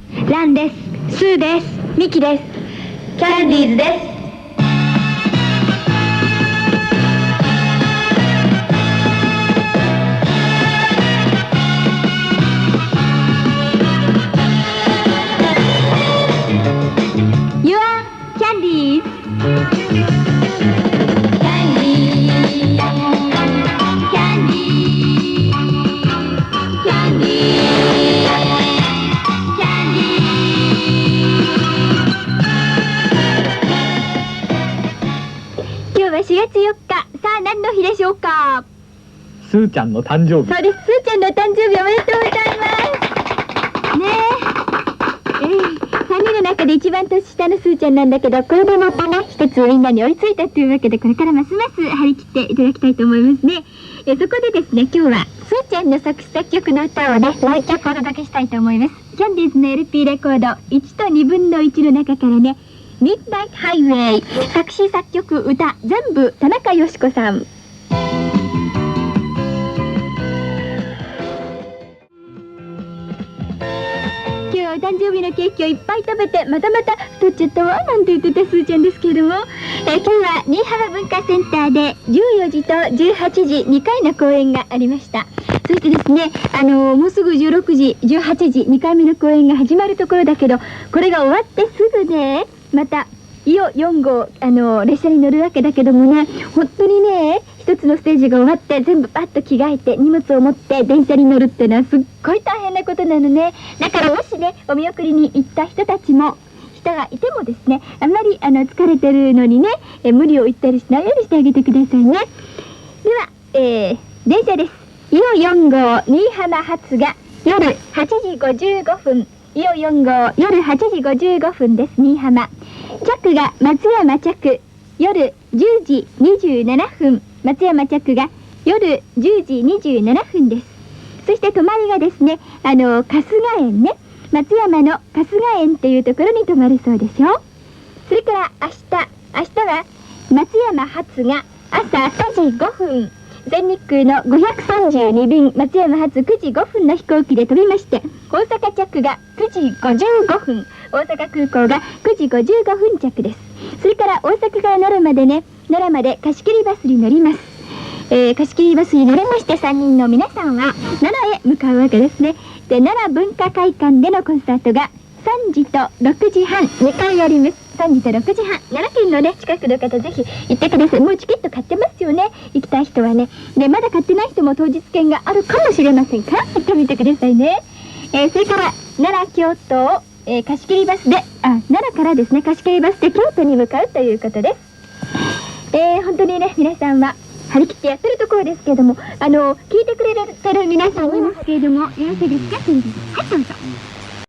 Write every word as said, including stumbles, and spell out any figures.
ランです。スーです。ミキです。キャンディーズです。Your Candies。今日はしがつよっか、さあ何の日でしょうか。 スーちゃんの誕生日。 そうです。スーちゃんの誕生日おめでとうございますねえ。えー、さんにんの中で一番年下のスーちゃんなんだけど、これでまたね一つみんなに追いついたというわけで、これからますます張り切っていただきたいと思いますね。えそこでですね、今日はスーちゃんの作詞作曲の歌をねもう一曲お届けしたいと思います。キャンディーズの エルピー レコードいちとにぶんのいちの中からね、ミッドナイトハイウェイ、作詞作曲歌全部田中よし子さん。今日はお誕生日のケーキをいっぱい食べてまたまた太っちゃったわなんて言ってたスーちゃんですけれども、えー、今日は新居浜文化センターでじゅうよじとじゅうはちじにかいの公演がありました。そしてですね、あのー、もうすぐじゅうろくじじゅうはちじにかいめの公演が始まるところだけど、これが終わってすぐねまた伊予よんごう、あのー、列車に乗るわけだけどもね、本当にね一つのステージが終わって全部パッと着替えて荷物を持って電車に乗るっていうのはすっごい大変なことなのね。だからもしねお見送りに行った人たちも人がいてもですね、あんまりあの疲れてるのにねえ無理を言ったりしないようにしてあげてくださいね。では、えー、電車です。伊予よんごう新居浜発が夜はちじごじゅうごふん、伊予よんごう夜はちじごじゅうごふんです。新居浜着が松山着夜じゅうじにじゅうななふん、松山着が夜じゅうじにじゅうななふんです。そして泊まりがですね、あの春日園ね、松山の春日園っていうところに泊まるそうですよ。それから明日明日は松山発が朝くじごふん、全日空のごひゃくさんじゅうにびん、松山発くじごふんの飛行機で飛びまして、大阪着がくじごじゅうごふん、大阪空港がくじごじゅうごふん着です。それから大阪から奈良までね、奈良まで貸し切りバスに乗ります。えー、貸し切りバスに乗りましてさんにんの皆さんは奈良へ向かうわけですね。で、奈良文化会館でのコンサートがさんじとろくじはん、にかいあります。さんじとろくじはん、奈良県のね近くの方ぜひ行ってください。もうチケット買ってますよね、行きたい人はね。で、まだ買ってない人も当日券があるかもしれませんから行ってみてくださいね。えー、それから奈良京都を、えー、貸し切りバスで、あ、奈良からですね貸し切りバスで京都に向かうということです。えー、本当にね皆さんは張り切ってやってるところですけれども、あの聞いてくれてる皆さんいますけれども、よろしいですか。はい、どうぞ。